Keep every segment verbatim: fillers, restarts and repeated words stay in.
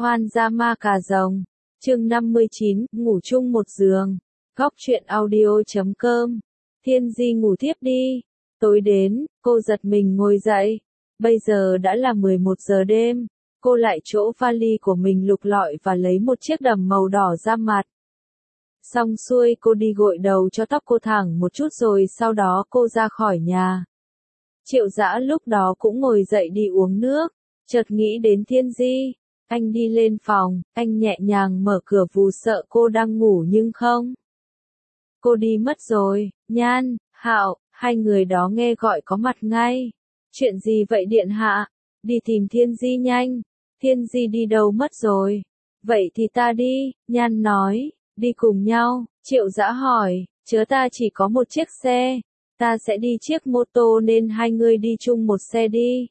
Hoan gia ma cà rồng. Chương năm mươi chín, ngủ chung một giường. Góc truyện audio chấm com. Thiên Di ngủ thiếp đi. Tối đến, cô giật mình ngồi dậy. Bây giờ đã là mười một giờ đêm. Cô lại chỗ vali của mình lục lọi và lấy một chiếc đầm màu đỏ ra mặt. Xong xuôi cô đi gội đầu cho tóc cô thẳng một chút rồi sau đó cô ra khỏi nhà. Triệu Dã lúc đó cũng ngồi dậy đi uống nước. Chợt nghĩ đến Thiên Di. Anh đi lên phòng, anh nhẹ nhàng mở cửa vù sợ cô đang ngủ nhưng không. Cô đi mất rồi, Nhan, Hạo, hai người đó nghe gọi có mặt ngay. Chuyện gì vậy điện hạ? Đi tìm Thiên Di nhanh. Thiên Di đi đâu mất rồi? Vậy thì ta đi, Nhan nói. Đi cùng nhau, Triệu Dã hỏi, chớ ta chỉ có một chiếc xe. Ta sẽ đi chiếc mô tô nên hai người đi chung một xe đi.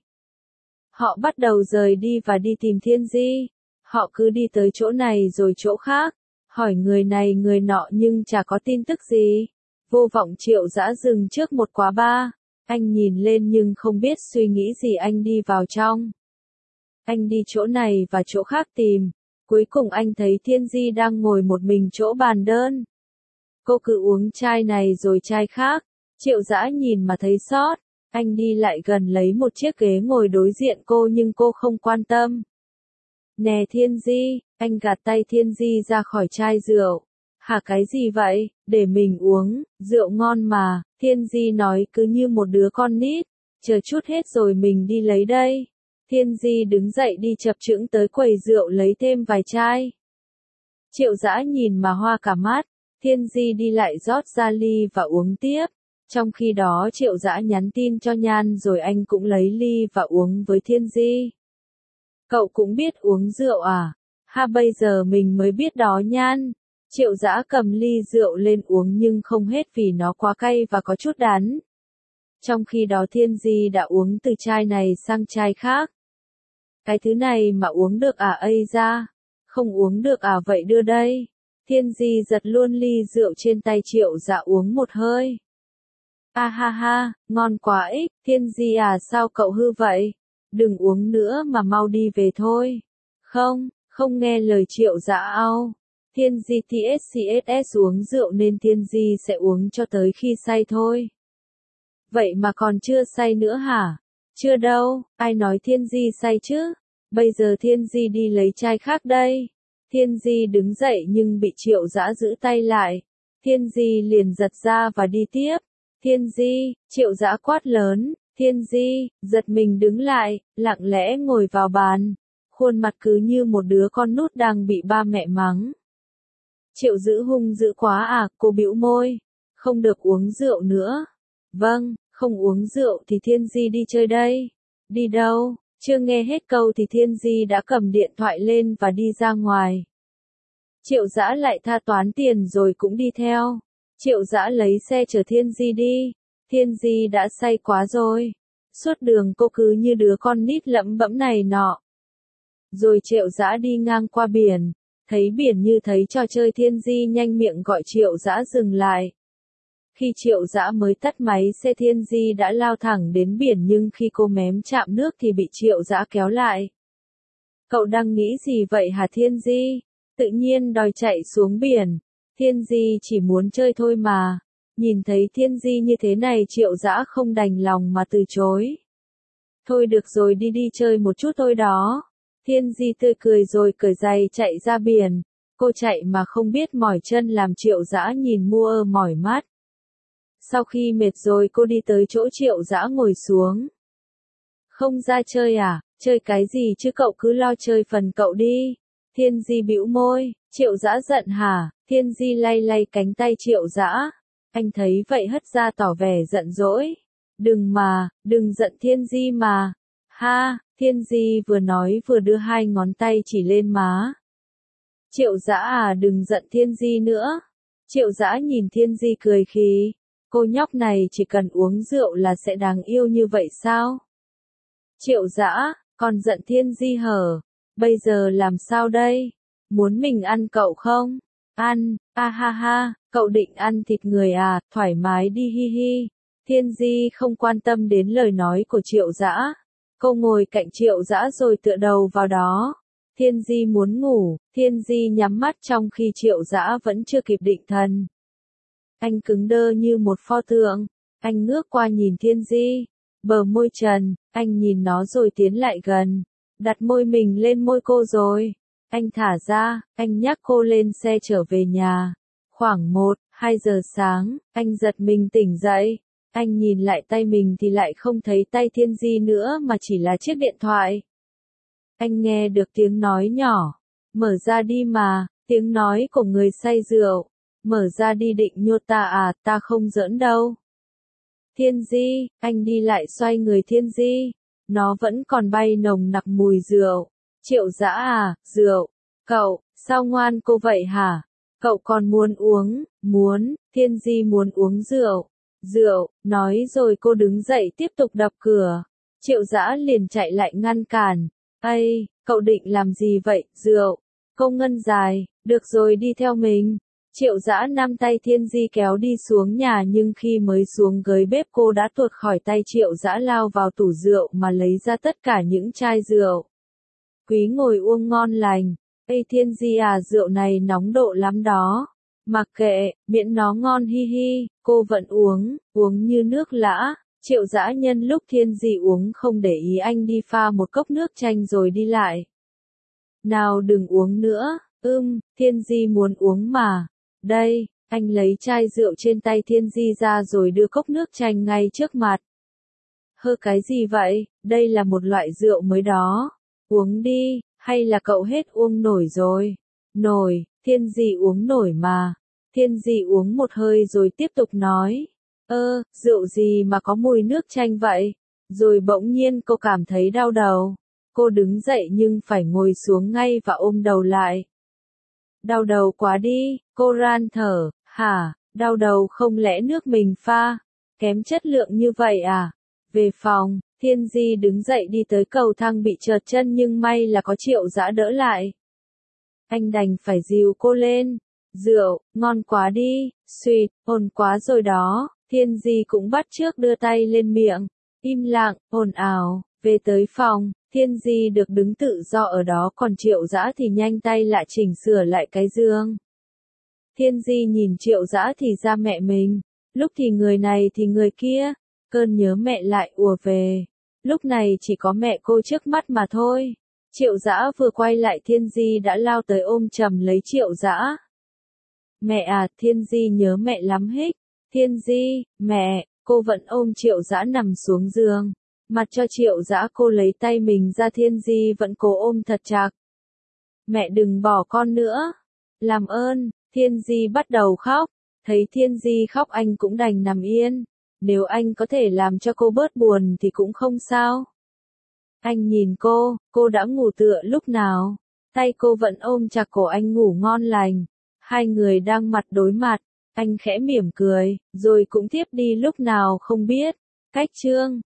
Họ bắt đầu rời đi và đi tìm Thiên Di. Họ cứ đi tới chỗ này rồi chỗ khác, hỏi người này người nọ nhưng chả có tin tức gì. Vô vọng Triệu Dã dừng trước một quán bar. Anh nhìn lên nhưng không biết suy nghĩ gì anh đi vào trong. Anh đi chỗ này và chỗ khác tìm. Cuối cùng anh thấy Thiên Di đang ngồi một mình chỗ bàn đơn. Cô cứ uống chai này rồi chai khác. Triệu Dã nhìn mà thấy xót. Anh đi lại gần lấy một chiếc ghế ngồi đối diện cô nhưng cô không quan tâm. Nè Thiên Di, anh gạt tay Thiên Di ra khỏi chai rượu. Hả cái gì vậy, để mình uống, rượu ngon mà, Thiên Di nói cứ như một đứa con nít. Chờ chút hết rồi mình đi lấy đây. Thiên Di đứng dậy đi chập chững tới quầy rượu lấy thêm vài chai. Triệu Dã nhìn mà hoa cả mắt. Thiên Di đi lại rót ra ly và uống tiếp. Trong khi đó Triệu Dã nhắn tin cho Nhan rồi anh cũng lấy ly và uống với Thiên Di. Cậu cũng biết uống rượu à? Ha bây giờ mình mới biết đó Nhan. Triệu Dã cầm ly rượu lên uống nhưng không hết vì nó quá cay và có chút đắng. Trong khi đó Thiên Di đã uống từ chai này sang chai khác. Cái thứ này mà uống được à ây ra? Không uống được à vậy đưa đây. Thiên Di giật luôn ly rượu trên tay Triệu Dã uống một hơi. A ha ha, ngon quá ích, Thiên Di à sao cậu hư vậy? Đừng uống nữa mà mau đi về thôi. Không, không nghe lời Triệu Dã ao. Thiên Di tss uống rượu nên Thiên Di sẽ uống cho tới khi say thôi. Vậy mà còn chưa say nữa hả? Chưa đâu, ai nói Thiên Di say chứ? Bây giờ Thiên Di đi lấy chai khác đây. Thiên Di đứng dậy nhưng bị Triệu Dã giữ tay lại. Thiên Di liền giật ra và đi tiếp. Thiên Di, Triệu Dã quát lớn, Thiên Di, giật mình đứng lại, lặng lẽ ngồi vào bàn. Khuôn mặt cứ như một đứa con nút đang bị ba mẹ mắng. Triệu Dữ hung dữ quá à, cô bĩu môi. Không được uống rượu nữa. Vâng, không uống rượu thì Thiên Di đi chơi đây. Đi đâu? Chưa nghe hết câu thì Thiên Di đã cầm điện thoại lên và đi ra ngoài. Triệu Dã lại tha toán tiền rồi cũng đi theo. Triệu Dã lấy xe chở Thiên Di đi. Thiên Di đã say quá rồi. Suốt đường cô cứ như đứa con nít lẩm bẩm này nọ. Rồi Triệu Dã đi ngang qua biển. Thấy biển như thấy trò chơi Thiên Di nhanh miệng gọi Triệu Dã dừng lại. Khi Triệu Dã mới tắt máy xe Thiên Di đã lao thẳng đến biển nhưng khi cô mém chạm nước thì bị Triệu Dã kéo lại. Cậu đang nghĩ gì vậy hả Thiên Di? Tự nhiên đòi chạy xuống biển. Thiên Di chỉ muốn chơi thôi mà. Nhìn thấy Thiên Di như thế này Triệu Dã không đành lòng mà từ chối. Thôi được rồi đi đi chơi một chút thôi đó. Thiên Di tươi cười rồi cởi giày chạy ra biển. Cô chạy mà không biết mỏi chân làm Triệu Dã nhìn mua mỏi mắt. Sau khi mệt rồi cô đi tới chỗ Triệu Dã ngồi xuống. Không ra chơi à? Chơi cái gì chứ cậu cứ lo chơi phần cậu đi. Thiên Di bĩu môi. Triệu Dã giận hả? Thiên Di lay lay cánh tay Triệu Dã. Anh thấy vậy hất ra tỏ vẻ giận dỗi. Đừng mà, đừng giận Thiên Di mà. Ha, Thiên Di vừa nói vừa đưa hai ngón tay chỉ lên má. Triệu Dã à đừng giận Thiên Di nữa. Triệu Dã nhìn Thiên Di cười khí. Cô nhóc này chỉ cần uống rượu là sẽ đáng yêu như vậy sao? Triệu Dã, còn giận Thiên Di hở? Bây giờ làm sao đây? Muốn mình ăn cậu không? Ăn, a ha ha, cậu định ăn thịt người à, thoải mái đi hi hi. Thiên Di không quan tâm đến lời nói của Triệu Dã. Cô ngồi cạnh Triệu Dã rồi tựa đầu vào đó. Thiên Di muốn ngủ, Thiên Di nhắm mắt trong khi Triệu Dã vẫn chưa kịp định thần. Anh cứng đơ như một pho tượng, anh ngước qua nhìn Thiên Di, bờ môi trần, anh nhìn nó rồi tiến lại gần, đặt môi mình lên môi cô rồi. Anh thả ra, anh nhắc cô lên xe trở về nhà. Khoảng một, hai giờ sáng, anh giật mình tỉnh dậy. Anh nhìn lại tay mình thì lại không thấy tay Thiên Di nữa mà chỉ là chiếc điện thoại. Anh nghe được tiếng nói nhỏ. Mở ra đi mà, tiếng nói của người say rượu. Mở ra đi định nhốt ta à, ta không giỡn đâu. Thiên Di, anh đi lại xoay người Thiên Di. Nó vẫn còn bay nồng nặc mùi rượu. Triệu Dã à, rượu. Cậu, sao ngoan cô vậy hả? Cậu còn muốn uống, muốn, Thiên Di muốn uống rượu. Rượu, nói rồi cô đứng dậy tiếp tục đập cửa. Triệu Dã liền chạy lại ngăn cản. Ây, cậu định làm gì vậy, rượu? Cô ngân dài, được rồi đi theo mình. Triệu Dã nắm tay Thiên Di kéo đi xuống nhà nhưng khi mới xuống gới bếp cô đã tuột khỏi tay Triệu Dã lao vào tủ rượu mà lấy ra tất cả những chai rượu. Quý ngồi uống ngon lành. Ê Thiên Di à, rượu này nóng độ lắm đó. Mặc kệ, miễn nó ngon hi hi, cô vẫn uống, uống như nước lã. Triệu Dã nhân lúc Thiên Di uống không để ý anh đi pha một cốc nước chanh rồi đi lại. Nào đừng uống nữa, ưm, Thiên Di muốn uống mà. Đây, anh lấy chai rượu trên tay Thiên Di ra rồi đưa cốc nước chanh ngay trước mặt. Hơ cái gì vậy, đây là một loại rượu mới đó. Uống đi, hay là cậu hết uống nổi rồi? Nổi, Thiên Di uống nổi mà. Thiên Di uống một hơi rồi tiếp tục nói. Ơ, rượu gì mà có mùi nước chanh vậy? Rồi bỗng nhiên cô cảm thấy đau đầu. Cô đứng dậy nhưng phải ngồi xuống ngay và ôm đầu lại. Đau đầu quá đi, cô ran thở, hả, đau đầu không lẽ nước mình pha, kém chất lượng như vậy à? Về phòng, Thiên Di đứng dậy đi tới cầu thang bị trượt chân nhưng may là có Triệu Dã đỡ lại. Anh đành phải dìu cô lên. Rượu, ngon quá đi, suýt, ồn quá rồi đó. Thiên Di cũng bắt chước đưa tay lên miệng. Im lặng, ồn ào, về tới phòng, Thiên Di được đứng tự do ở đó còn Triệu Dã thì nhanh tay lại chỉnh sửa lại cái giường. Thiên Di nhìn Triệu Dã thì ra mẹ mình, lúc thì người này thì người kia, cơn nhớ mẹ lại ùa về. Lúc này chỉ có mẹ cô trước mắt mà thôi. Triệu Dã vừa quay lại Thiên Di đã lao tới ôm chầm lấy Triệu Dã. Mẹ à, Thiên Di nhớ mẹ lắm hích. Thiên Di, mẹ, cô vẫn ôm Triệu Dã nằm xuống giường. Mặt cho Triệu Dã cô lấy tay mình ra Thiên Di vẫn cố ôm thật chặt. Mẹ đừng bỏ con nữa. Làm ơn, Thiên Di bắt đầu khóc. Thấy Thiên Di khóc anh cũng đành nằm yên. Nếu anh có thể làm cho cô bớt buồn thì cũng không sao. Anh nhìn cô, cô đã ngủ tựa lúc nào. Tay cô vẫn ôm chặt cổ anh ngủ ngon lành. Hai người đang mặt đối mặt. Anh khẽ mỉm cười, rồi cũng tiếp đi lúc nào không biết. Cách chương